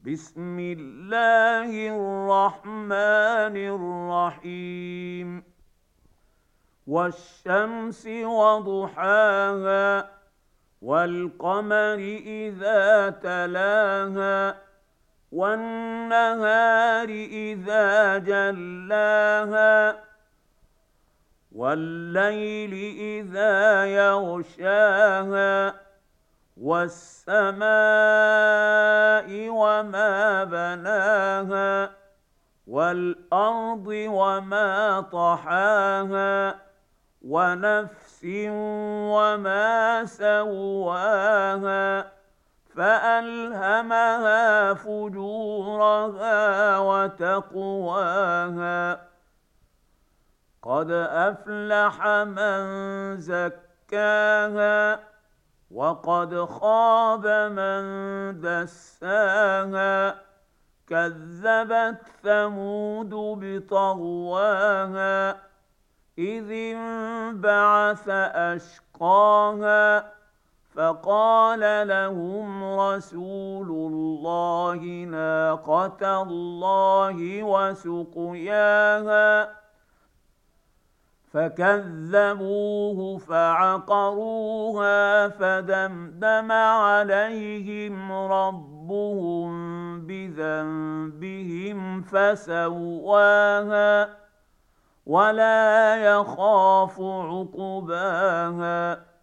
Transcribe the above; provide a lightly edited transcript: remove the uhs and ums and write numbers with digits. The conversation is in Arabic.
بسم الله الرحمن الرحيم. والشمس وضحاها والقمر إذا تلاها والنهار إذا جلاها والليل إذا يغشاها والسماء وما بناها والأرض وما طحاها ونفس وما سواها فألهمها فجورها وتقواها قد أفلح من زكاها وقد خاب من دساها كذبت ثمود بطغواها إذ انبعث أشقاها فقال لهم رسول الله ناقة الله وسقياها فكذبوه فعقروها فدمدم عليهم ربهم بذنبهم فسواها ولا يخاف عقباها